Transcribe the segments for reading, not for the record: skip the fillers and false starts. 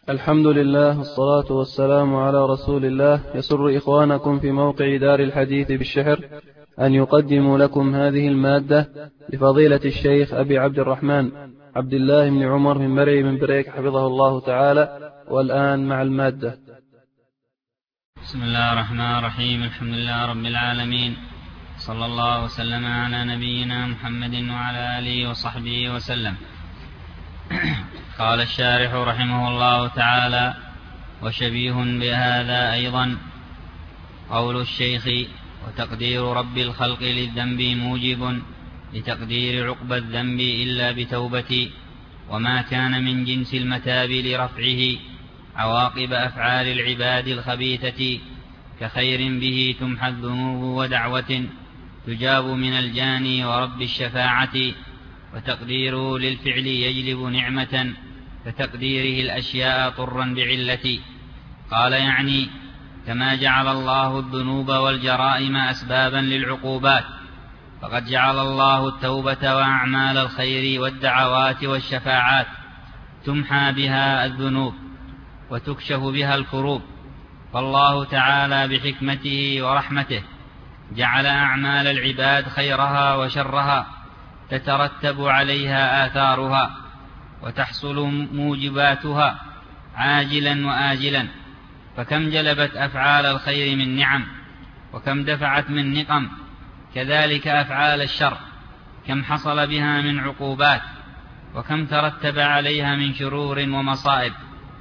الحمد لله والصلاة والسلام على رسول الله. يسر إخوانكم في موقع دار الحديث بالشحر أن يقدموا لكم هذه المادة لفضيلة الشيخ أبي عبد الرحمن عبد الله بن عمر من مرعي من بريك حفظه الله تعالى. والآن مع المادة. بسم الله الرحمن الرحيم. الحمد لله رب العالمين، صلى الله وسلم على نبينا محمد وعلى آله وصحبه وسلم. قال الشارح رحمه الله تعالى: وشبيه بهذا أيضا قول الشيخ: وتقدير رب الخلق للذنب موجب لتقدير عقبى الذنب إلا بتوبة، وما كان من جنس المتاب لرفعه عواقب أفعال العباد الخبيثة، كخير به تمحى الذنوب ودعوة تجاب من الجاني ورب الشفاعة، وتقديره للفعل يجلب نعمة كتقديره الأشياء طرا بعلة. قال: يعني كما جعل الله الذنوب والجرائم أسبابا للعقوبات، فقد جعل الله التوبة وأعمال الخير والدعوات والشفاعات تمحى بها الذنوب وتكشف بها الكروب. فالله تعالى بحكمته ورحمته جعل أعمال العباد خيرها وشرها تترتب عليها آثارها وتحصل موجباتها عاجلا وآجلا، فكم جلبت أفعال الخير من نعم، وكم دفعت من نقم، كذلك أفعال الشر كم حصل بها من عقوبات، وكم ترتب عليها من شرور ومصائب.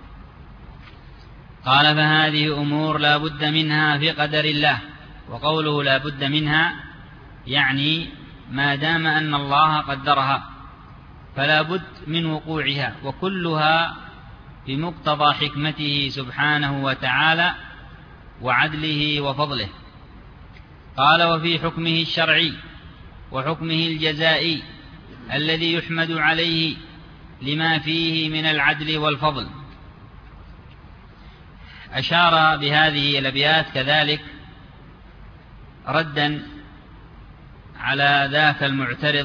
قال: فهذه أمور لا بد منها في قدر الله. وقوله لا بد منها يعني ما دام أن الله قدرها فلا بد من وقوعها، وكلها بمقتضى حكمته سبحانه وتعالى وعدله وفضله. قال: وفي حكمه الشرعي وحكمه الجزائي الذي يحمد عليه لما فيه من العدل والفضل. أشار بهذه الأبيات كذلك ردا على ذاك المعترض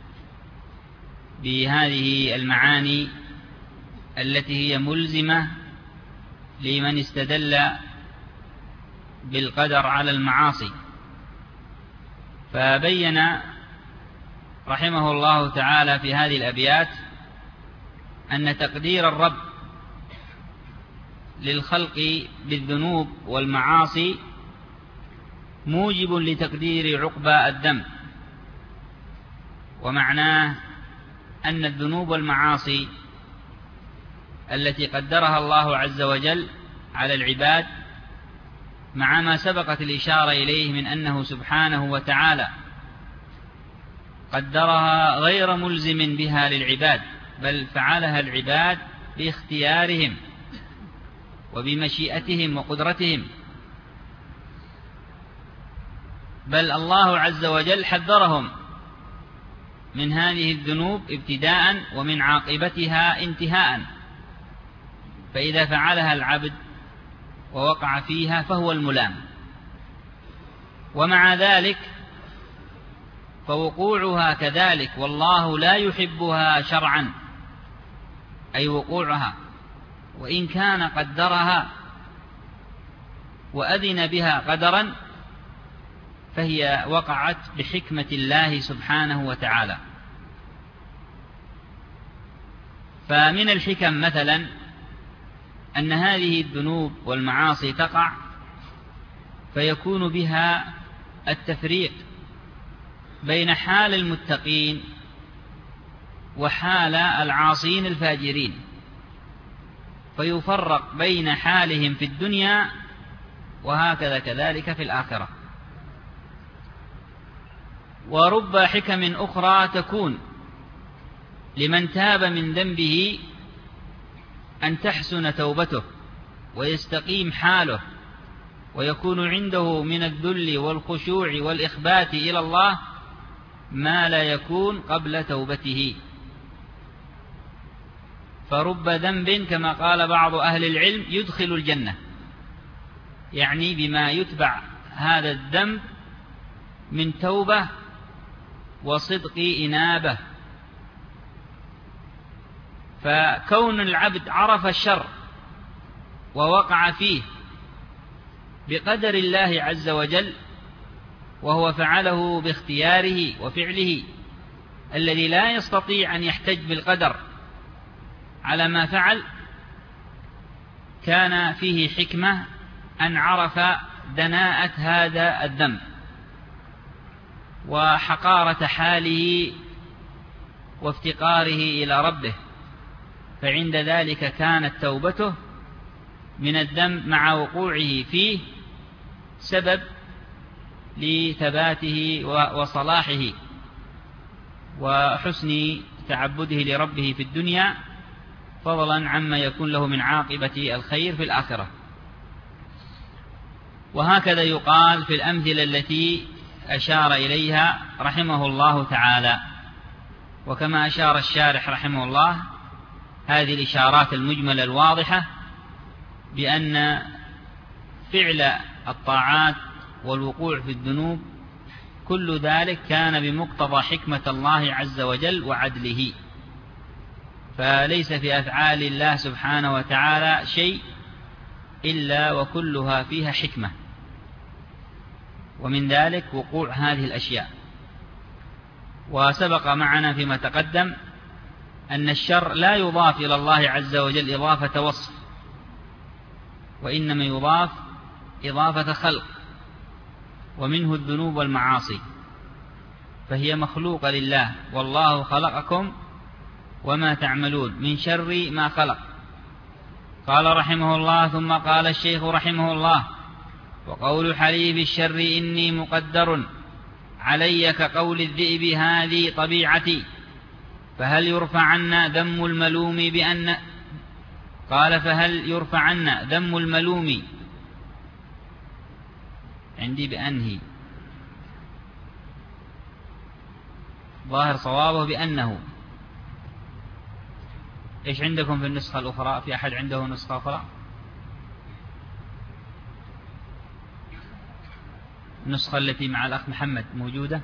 بهذه المعاني التي هي ملزمة لمن استدل بالقدر على المعاصي. فبين رحمه الله تعالى في هذه الأبيات أن تقدير الرب للخلق بالذنوب والمعاصي موجب لتقدير عقبى الذنب، ومعناه أن الذنوب والمعاصي التي قدرها الله عز وجل على العباد، مع ما سبقت الإشارة إليه من أنه سبحانه وتعالى قدرها غير ملزم بها للعباد، بل فعلها العباد باختيارهم وبمشيئتهم وقدرتهم، بل الله عز وجل حذرهم من هذه الذنوب ابتداء ومن عاقبتها انتهاء. فإذا فعلها العبد ووقع فيها فهو الملام، ومع ذلك فوقوعها كذلك والله لا يحبها شرعا، أي وقوعها، وإن كان قدرها وأذن بها قدرا فهي وقعت بحكمة الله سبحانه وتعالى. فمن الحكم مثلا أن هذه الذنوب والمعاصي تقع فيكون بها التفريق بين حال المتقين وحال العاصين الفاجرين، فيفرق بين حالهم في الدنيا وهكذا كذلك في الآخرة. ورب حكم أخرى تكون لمن تاب من ذنبه أن تحسن توبته ويستقيم حاله، ويكون عنده من الذل والخشوع والإخبات إلى الله ما لا يكون قبل توبته. فرب ذنب كما قال بعض أهل العلم يدخل الجنة، يعني بما يتبع هذا الذنب من توبة وصدق إنابة. فكون العبد عرف الشر ووقع فيه بقدر الله عز وجل، وهو فعله باختياره وفعله الذي لا يستطيع أن يحتج بالقدر على ما فعل، كان فيه حكمة أن عرف دناءة هذا الذنب وحقارة حاله وافتقاره إلى ربه، فعند ذلك كانت توبته من الذنب مع وقوعه فيه سبب لثباته وصلاحه وحسن تعبده لربه في الدنيا، فضلا عما يكون له من عاقبة الخير في الآخرة. وهكذا يقال في الأمثلة التي أشار إليها رحمه الله تعالى. وكما أشار الشارح رحمه الله، هذه الإشارات المجملة الواضحة بأن فعل الطاعات والوقوع في الذنوب كل ذلك كان بمقتضى حكمة الله عز وجل وعدله، فليس في أفعال الله سبحانه وتعالى شيء إلا وكلها فيها حكمة، ومن ذلك وقوع هذه الأشياء. وسبق معنا فيما تقدم أن الشر لا يضاف إلى الله عز وجل إضافة وصف، وإنما يضاف إضافة خلق، ومنه الذنوب والمعاصي، فهي مخلوقة لله. والله خلقكم وما تعملون من شر ما خلق. قال رحمه الله: ثم قال الشيخ رحمه الله: وقول حليب الشر إني مقدر علي كقول الذئب هذه طبيعتي، فهل يرفع عنا ذم الملوم بأن قال فهل يرفع عنا ذم الملوم عندي بأنه ظاهر صوابه بأنه. إيش عندكم في النسخة الأخرى؟ في أحد عنده نسخة أخرى؟ النسخة التي مع الأخ محمد موجودة؟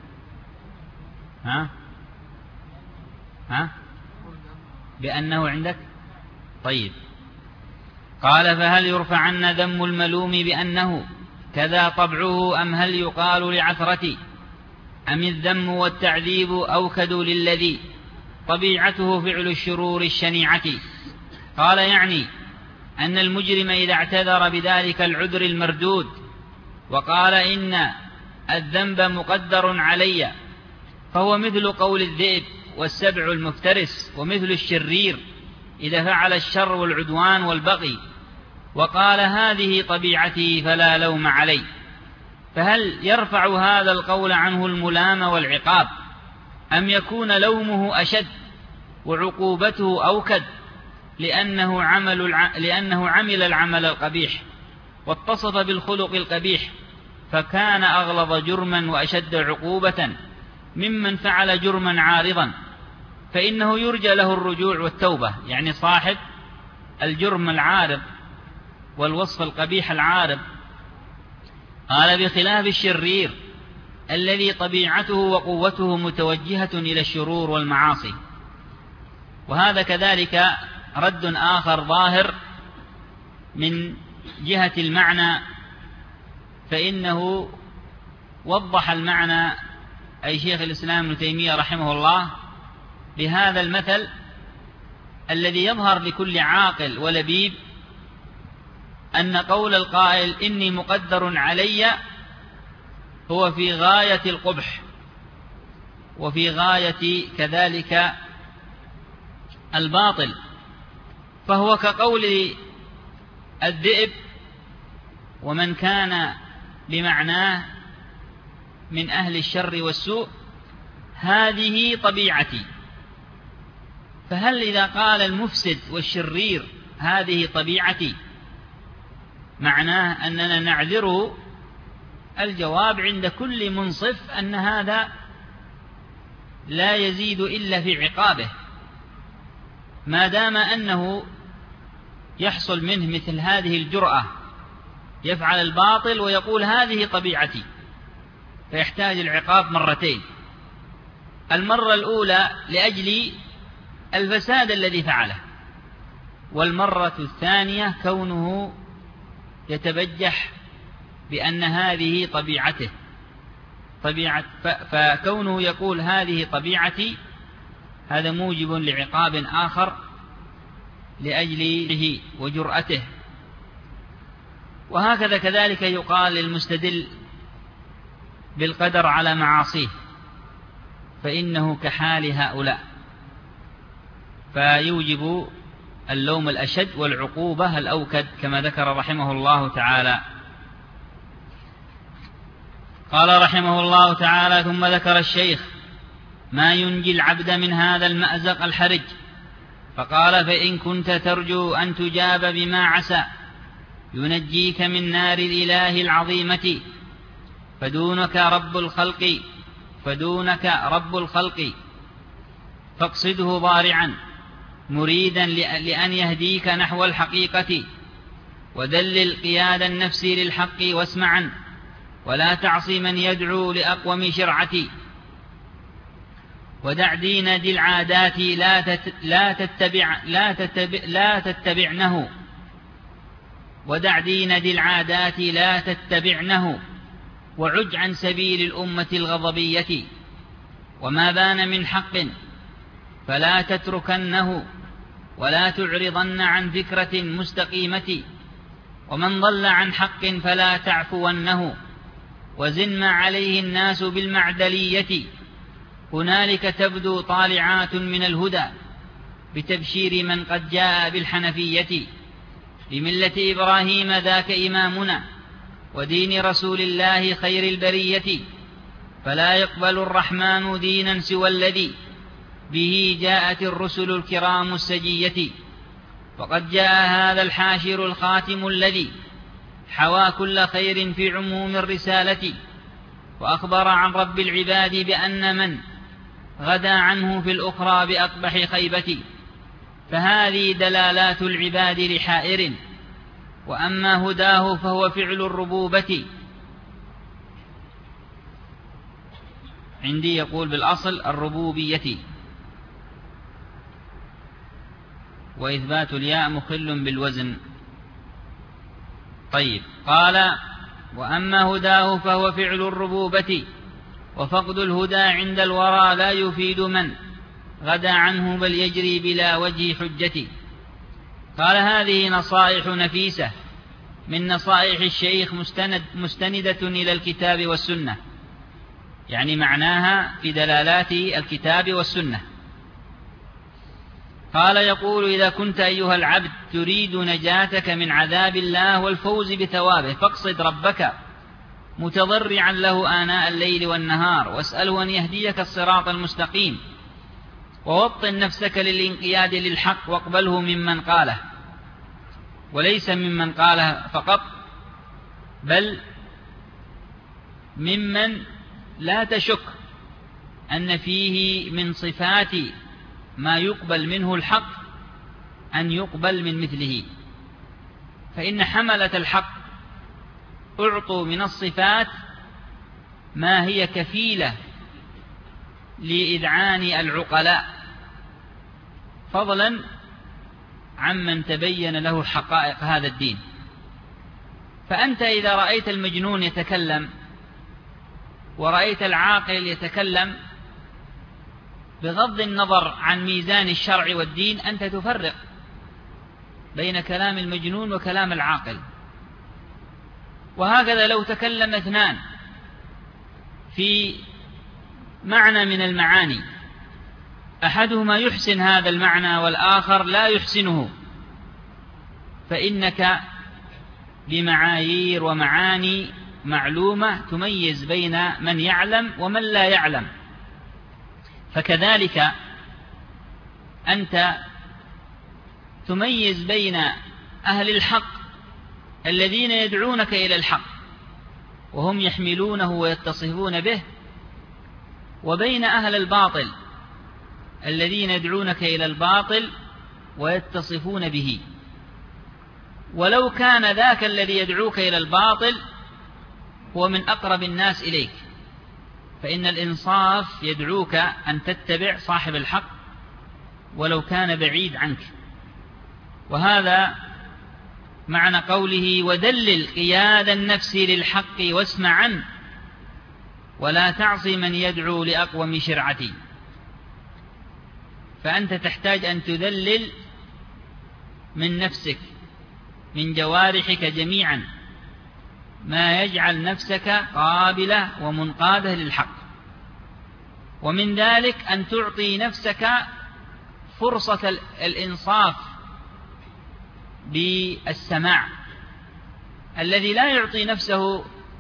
ها بأنه عندك؟ طيب. قال فهل يرفع عنا ذم الملوم بأنه كذا طبعه، أم هل يقال لعثرتي، أم الذم والتعذيب أوكد للذي طبيعته فعل الشرور الشنيعة؟ قال يعني أن المجرم إذا اعتذر بذلك العذر المردود وقال إن الذنب مقدر علي، فهو مثل قول الذئب والسبع المفترس، ومثل الشرير إذا فعل الشر والعدوان والبغي وقال هذه طبيعتي فلا لوم علي. فهل يرفع هذا القول عنه الملام والعقاب، أم يكون لومه أشد وعقوبته أوكد، لأنه عمل العمل القبيح واتصف بالخلق القبيح، فكان أغلظ جرما وأشد عقوبة ممن فعل جرما عارضا، فإنه يرجى له الرجوع والتوبة. يعني صاحب الجرم العارض والوصف القبيح العارض. قال بخلاف الشرير الذي طبيعته وقوته متوجهة إلى الشرور والمعاصي. وهذا كذلك رد آخر ظاهر من جهة المعنى، فإنه وضح المعنى أي شيخ الإسلام ابن تيمية رحمه الله بهذا المثل الذي يظهر لكل عاقل ولبيب أن قول القائل إني مقدر علي هو في غاية القبح وفي غاية كذلك الباطل، فهو كقول الذئب ومن كان بمعناه من أهل الشر والسوء هذه طبيعتي. فهل إذا قال المفسد والشرير هذه طبيعتي معناه أننا نعذره؟ الجواب عند كل منصف أن هذا لا يزيد إلا في عقابه، ما دام أنه يحصل منه مثل هذه الجرأة، يفعل الباطل ويقول هذه طبيعتي، فيحتاج العقاب مرتين. المرة الأولى لأجل الفساد الذي فعله، والمرة الثانية كونه يتبجح بأن هذه طبيعته، فكونه يقول هذه طبيعتي هذا موجب لعقاب آخر لأجله وجرأته. وهكذا كذلك يقال للمستدل بالقدر على معاصيه، فإنه كحال هؤلاء، فيوجب اللوم الأشد والعقوبة الأوكد كما ذكر رحمه الله تعالى. قال رحمه الله تعالى: ثم ذكر الشيخ ما ينجي العبد من هذا المأزق الحرج، فقال: فإن كنت ترجو أن تجاب بما عسى ينجيك من نار الإله العظيمة فدونك رب الخلق فاقصده ضارعا مريدا لأن يهديك نحو الحقيقة، وذلل قياد النفس للحق واسمعا، ولا تعصي من يدعو لأقوم شرعتي، ودع دين ذي العادات لا تتبعنه، وعج عن سبيل الأمة الغضبية، وما بان من حق فلا تتركنه، ولا تعرضن عن ذكرة مستقيمة، ومن ضل عن حق فلا تعفونه، وزن ما عليه الناس بالمعدلية، هنالك تبدو طالعات من الهدى بتبشير من قد جاء بالحنفية، بملة إبراهيم ذاك إمامنا، ودين رسول الله خير البرية، فلا يقبل الرحمن دينا سوى الذي به جاءت الرسل الكرام السجية، وقد جاء هذا الحاشر الخاتم الذي حوى كل خير في عموم الرسالة، وأخبر عن رب العباد بأن من غدا عنه في الأخرى بأقبح خيبة، فهذه دلالات العباد لحائر، وأما هداه فهو فعل الربوبة. عندي يقول بالأصل الربوبية، وإثبات الياء مخل بالوزن. طيب، قال: وأما هداه فهو فعل الربوبة، وفقد الهدى عند الورى لا يفيد من غدا عنه بل يجري بلا وجه حجة. قال: هذه نصائح نفيسة من نصائح الشيخ مستندة إلى الكتاب والسنة، يعني معناها في دلالات الكتاب والسنة. قال: يقول: إذا كنت أيها العبد تريد نجاتك من عذاب الله والفوز بثوابه فاقصد ربك متضرعا له آناء الليل والنهار، واسأله أن يهديك الصراط المستقيم، ووطن نفسك للانقياد للحق، واقبله ممن قاله، وليس ممن قاله فقط، بل ممن لا تشك أن فيه من صفات ما يقبل منه الحق أن يقبل من مثله، فإن حملة الحق أعطوا من الصفات ما هي كفيلة لإذعان العقلاء، فضلا عمن تبين له حقائق هذا الدين. فأنت إذا رأيت المجنون يتكلم ورأيت العاقل يتكلم، بغض النظر عن ميزان الشرع والدين أنت تفرق بين كلام المجنون وكلام العاقل. وهكذا لو تكلم اثنان في معنى من المعاني، أحدهما يحسن هذا المعنى والآخر لا يحسنه، فإنك بمعايير ومعاني معلومة تميز بين من يعلم ومن لا يعلم. فكذلك أنت تميز بين أهل الحق الذين يدعونك إلى الحق وهم يحملونه ويتصفون به، وبين أهل الباطل الذين يدعونك إلى الباطل ويتصفون به. ولو كان ذاك الذي يدعوك إلى الباطل هو من أقرب الناس إليك، فإن الإنصاف يدعوك أن تتبع صاحب الحق ولو كان بعيد عنك. وهذا معنى قوله وذلل قياد النفس للحق واسمع عنه ولا تعصي من يدعو لأقوم شرعتي. فأنت تحتاج أن تذلل من نفسك من جوارحك جميعا ما يجعل نفسك قابلة ومنقادة للحق، ومن ذلك أن تعطي نفسك فرصة الإنصاف بالسماع. الذي لا يعطي نفسه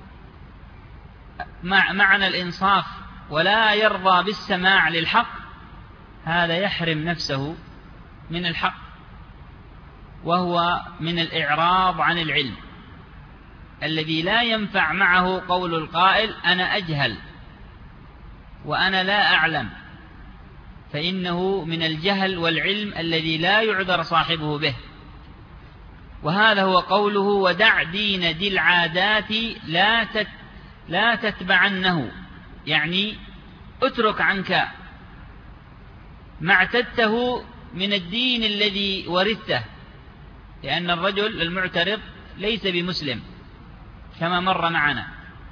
معنى الإنصاف ولا يرضى بالسماع للحق هذا يحرم نفسه من الحق، وهو من الإعراض عن العلم الذي لا ينفع معه قول القائل أنا أجهل وأنا لا أعلم، فإنه من الجهل والعلم الذي لا يعذر صاحبه به. وهذا هو قوله ودع دين ذي العادات لا تتبعنه، يعني اترك عنك ما اعتدته من الدين الذي ورثته، لأن الرجل المعترض ليس بمسلم كما مر معنا.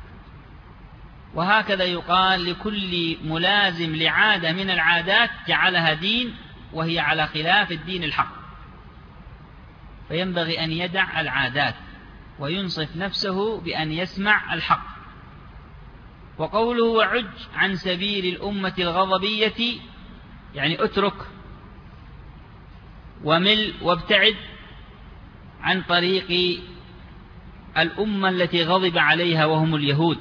وهكذا يقال لكل ملازم لعادة من العادات جعلها دين وهي على خلاف الدين الحق، فينبغي أن يدع العادات وينصف نفسه بأن يسمع الحق. وقوله وعج عن سبيل الأمة الغضبية يعني اترك ومل وابتعد عن طريق الأمة التي غضب عليها وهم اليهود.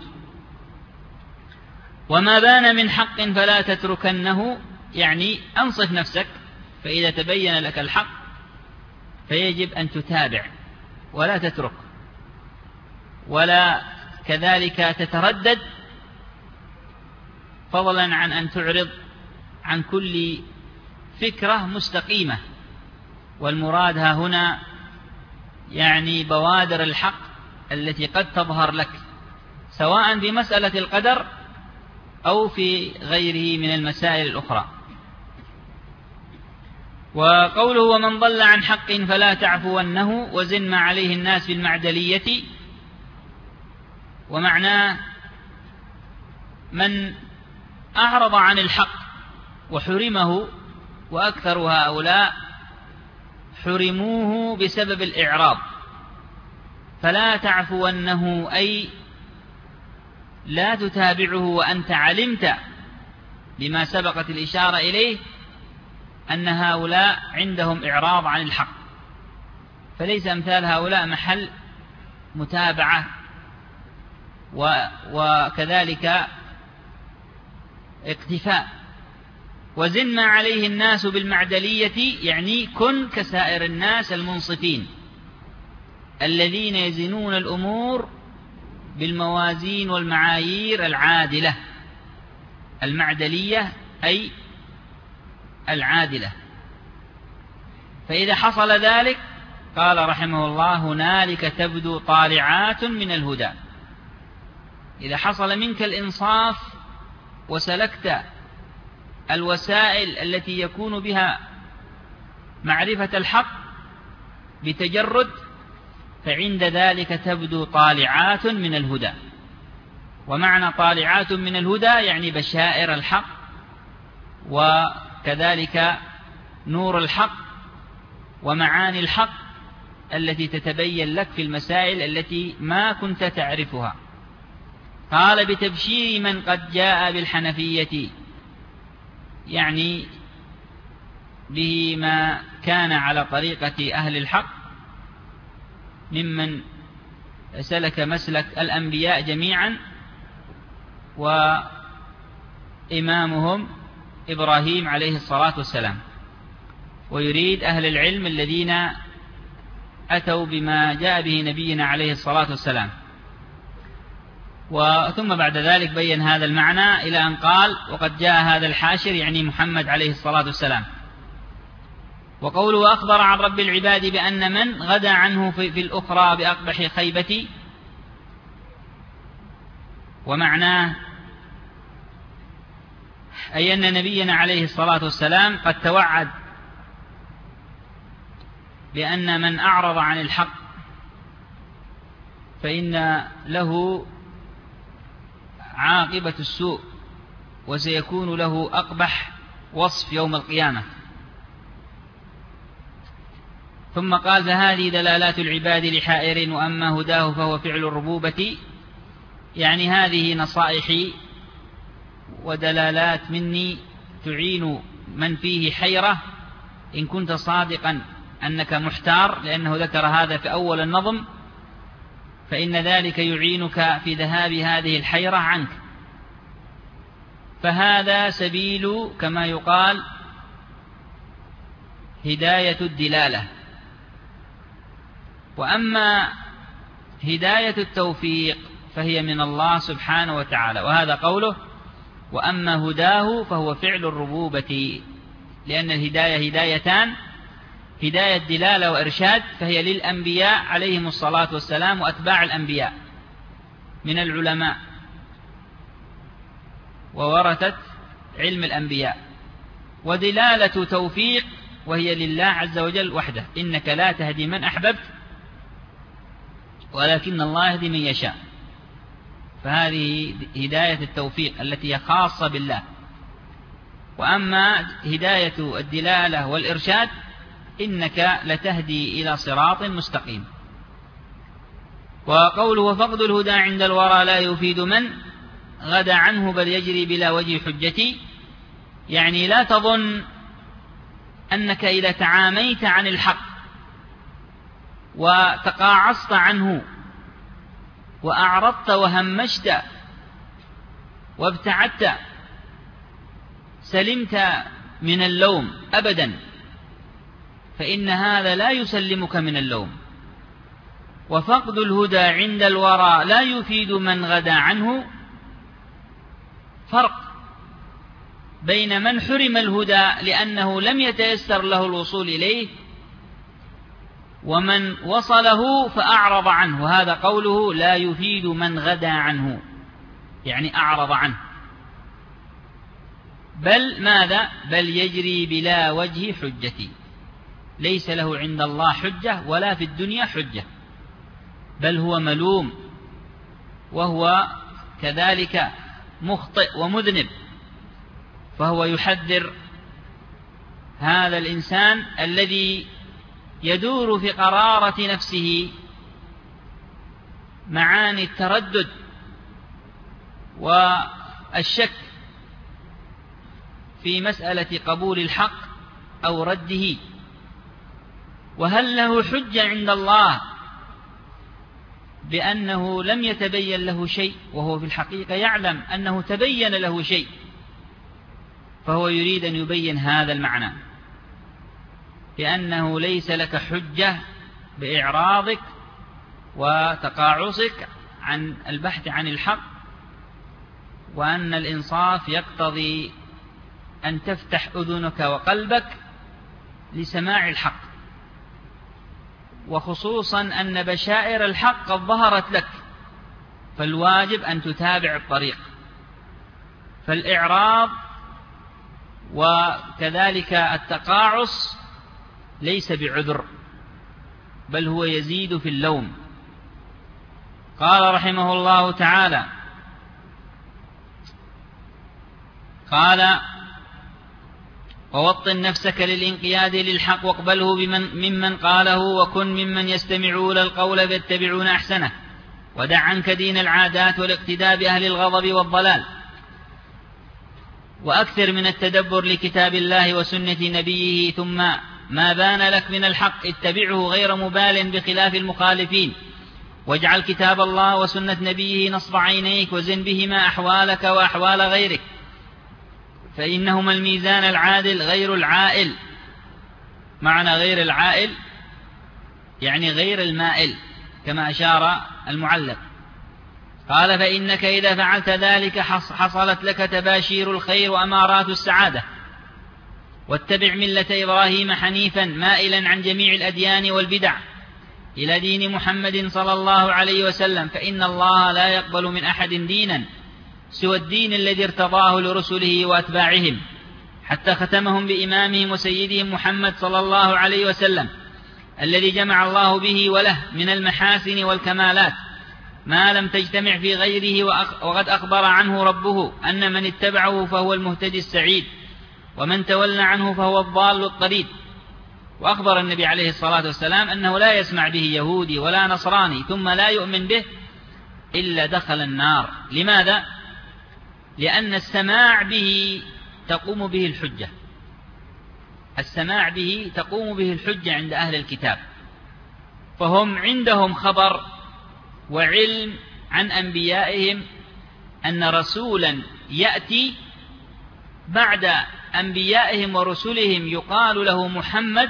وما بان من حق فلا تتركنه، يعني أنصف نفسك، فإذا تبين لك الحق فيجب أن تتابع ولا تترك، ولا كذلك تتردد، فضلا عن أن تعرض عن كل فكرة مستقيمة. والمراد ها هنا يعني بوادر الحق التي قد تظهر لك سواء بمسألة القدر أو في غيره من المسائل الأخرى. وقوله ومن ضل عن حق فلا تعفونه وزن ما عليه الناس بالمعدلية، ومعناه من أعرض عن الحق وحرمه، وأكثر هؤلاء حرموه بسبب الإعراض، فلا تعفونه أي لا تتابعه وأنت علمت بما سبقت الإشارة إليه أن هؤلاء عندهم إعراض عن الحق، فليس أمثال هؤلاء محل متابعة وكذلك اقتفاء. وزن ما عليه الناس بالمعدلية يعني كن كسائر الناس المنصفين الذين يزنون الأمور بالموازين والمعايير العادلة. المعدلية أي العادلة. فإذا حصل ذلك قال رحمه الله هنالك تبدو طالعات من الهدى. إذا حصل منك الإنصاف وسلكت الوسائل التي يكون بها معرفة الحق بتجرد، فعند ذلك تبدو طالعات من الهدى. ومعنى طالعات من الهدى يعني بشائر الحق وكذلك نور الحق ومعاني الحق التي تتبين لك في المسائل التي ما كنت تعرفها. قال بتبشير من قد جاء بالحنفية، يعني به ما كان على طريقة أهل الحق ممن سلك مسلك الأنبياء جميعا، وإمامهم إبراهيم عليه الصلاة والسلام. ويريد أهل العلم الذين أتوا بما جاء به نبينا عليه الصلاة والسلام. ثم بعد ذلك بين هذا المعنى إلى أن قال وقد جاء هذا الحاشر يعني محمد عليه الصلاة والسلام. وقوله أخبر عن رب العباد بأن من غدا عنه في الأخرى بأقبح خيبة، ومعناه أي أن نبينا عليه الصلاة والسلام قد توعد بأن من أعرض عن الحق فإن له عاقبة السوء، وسيكون له أقبح وصف يوم القيامة. ثم قال: فهذه دلالات العباد لحائر، وأما هداه فهو فعل الربوبة. يعني هذه نصائحي ودلالات مني تعين من فيه حيرة إن كنت صادقا أنك محتار، لأنه ذكر هذا في أول النظم، فإن ذلك يعينك في ذهاب هذه الحيرة عنك. فهذا سبيل كما يقال هداية الدلالة. وأما هداية التوفيق فهي من الله سبحانه وتعالى، وهذا قوله: وأما هداه فهو فعل الربوبة، لأن الهداية هدايتان: هداية دلالة وإرشاد، فهي للأنبياء عليهم الصلاة والسلام وأتباع الأنبياء من العلماء وورثة علم الأنبياء. ودلالة توفيق وهي لله عز وجل وحده: إنك لا تهدي من أحببت ولكن الله يهدي من يشاء. فهذه هداية التوفيق التي هي خاصة بالله. وأما هداية الدلالة والإرشاد إنك لتهدي إلى صراط مستقيم. وقوله: وفقد الهدى عند الورى لا يفيد من غدا عنه بل يجري بلا وجه حجتي. يعني لا تظن أنك إذا تعاميت عن الحق وتقاعصت عنه وأعرضت وهمشت وابتعدت سلمت من اللوم أبدا، فإن هذا لا يسلمك من اللوم. وفقد الهدى عند الورى لا يفيد من غدا عنه. فرق بين من حرم الهدى لأنه لم يتيسر له الوصول إليه، ومن وصله فأعرض عنه. هذا قوله: لا يفيد من غدا عنه، يعني أعرض عنه. بل ماذا؟ بل يجري بلا وجه حجتي، ليس له عند الله حجة ولا في الدنيا حجة، بل هو ملوم، وهو كذلك مخطئ ومذنب. فهو يحذر هذا الإنسان الذي يدور في قرارة نفسه معاني التردد والشك في مسألة قبول الحق أو رده، وهل له حجة عند الله بأنه لم يتبين له شيء، وهو في الحقيقة يعلم أنه تبين له شيء، فهو يريد أن يبين هذا المعنى، لأنه ليس لك حجة بإعراضك وتقاعسك عن البحث عن الحق، وأن الإنصاف يقتضي أن تفتح أذنك وقلبك لسماع الحق، وخصوصا أن بشائر الحق قد ظهرت لك، فالواجب أن تتابع الطريق. فالإعراض وكذلك التقاعس ليس بعذر، بل هو يزيد في اللوم. قال رحمه الله تعالى: قال: ووطن نفسك للانقياد للحق واقبله ممن قاله، وكن ممن يستمعون القول فيتبعون أحسنه، ودع عنك دين العادات والاقتداء بأهل الغضب والضلال، وأكثر من التدبر لكتاب الله وسنة نبيه، ثم ما بان لك من الحق اتبعه غير مبال بخلاف المخالفين، واجعل كتاب الله وسنة نبيه نصب عينيك، وزن بهما أحوالك وأحوال غيرك، فإنهما الميزان العادل غير العائل. معنى غير العائل يعني غير المائل، كما أشار المعلق. قال: فإنك إذا فعلت ذلك حصلت لك تباشير الخير وأمارات السعادة. واتبع ملة إبراهيم حنيفا مائلا عن جميع الأديان والبدع إلى دين محمد صلى الله عليه وسلم، فإن الله لا يقبل من أحد دينا سوى الدين الذي ارتضاه لرسله وأتباعهم، حتى ختمهم بإمامهم وسيدهم محمد صلى الله عليه وسلم. الذي جمع الله به وله من المحاسن والكمالات ما لم تجتمع في غيره، وقد أخبر عنه ربه أن من اتبعه فهو المهتدي السعيد، ومن تولى عنه فهو الضال الطريد. وأخبر النبي عليه الصلاة والسلام أنه لا يسمع به يهودي ولا نصراني ثم لا يؤمن به إلا دخل النار. لماذا؟ لأن السماع به تقوم به الحجة، السماع به تقوم به الحجة عند أهل الكتاب، فهم عندهم خبر وعلم عن أنبيائهم أن رسولا يأتي بعد أنبيائهم ورسلهم يقال له محمد،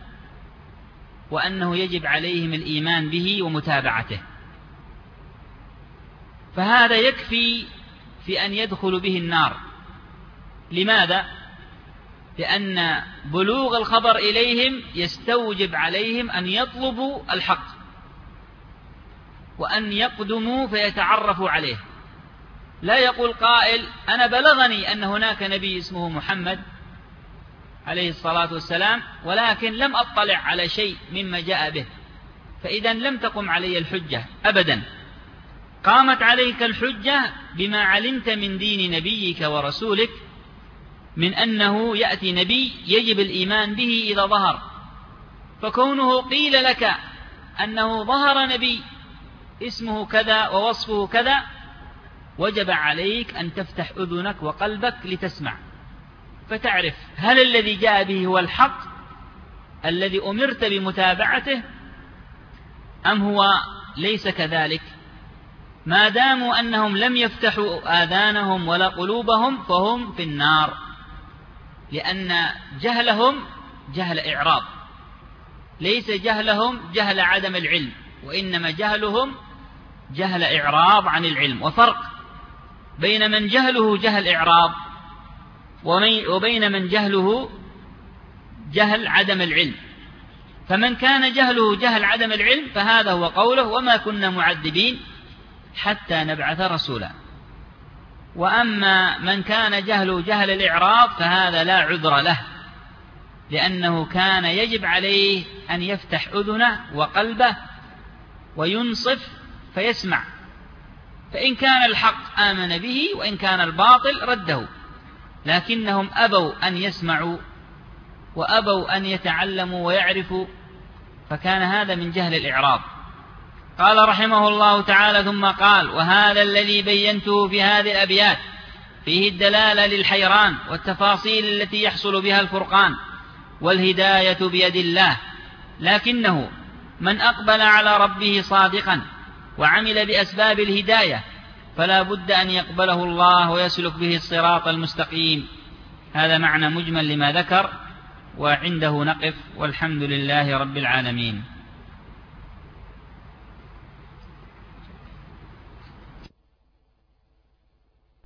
وأنه يجب عليهم الإيمان به ومتابعته. فهذا يكفي في أن يدخل به النار. لماذا؟ لأن بلوغ الخبر إليهم يستوجب عليهم أن يطلبوا الحق وأن يقدموا فيتعرفوا عليه. لا يقول قائل أنا بلغني أن هناك نبي اسمه محمد عليه الصلاة والسلام ولكن لم أطلع على شيء مما جاء به، فإذا لم تقم علي الحجة أبدا. قامت عليك الحجة بما علمت من دين نبيك ورسولك من أنه يأتي نبي يجب الإيمان به إذا ظهر، فكونه قيل لك أنه ظهر نبي اسمه كذا ووصفه كذا وجب عليك أن تفتح أذنك وقلبك لتسمع، فتعرف هل الذي جاء به هو الحق الذي أمرت بمتابعته أم هو ليس كذلك. ما داموا أنهم لم يفتحوا آذانهم ولا قلوبهم فهم في النار، لأن جهلهم جهل إعراض، ليس جهلهم جهل عدم العلم، وإنما جهلهم جهل إعراض عن العلم. وفرق بين من جهله جهل إعراض وبين من جهله جهل عدم العلم. فمن كان جهله جهل عدم العلم فهذا هو قوله وما كنا معذبين حتى نبعث رسولا. وأما من كان جهله جهل الإعراض فهذا لا عذر له، لأنه كان يجب عليه أن يفتح أذنه وقلبه وينصف فيسمع، فإن كان الحق آمن به وإن كان الباطل رده، لكنهم أبوا أن يسمعوا وأبوا أن يتعلموا ويعرفوا، فكان هذا من جهل الإعراض. قال رحمه الله تعالى ثم قال وهذا الذي بينته في هذه الأبيات فيه الدلالة للحيران والتفاصيل التي يحصل بها الفرقان والهداية بيد الله، لكنه من أقبل على ربه صادقا وعمل بأسباب الهداية فلا بد أن يقبله الله ويسلك به الصراط المستقيم. هذا معنى مجمل لما ذكر، وعنده نقف، والحمد لله رب العالمين.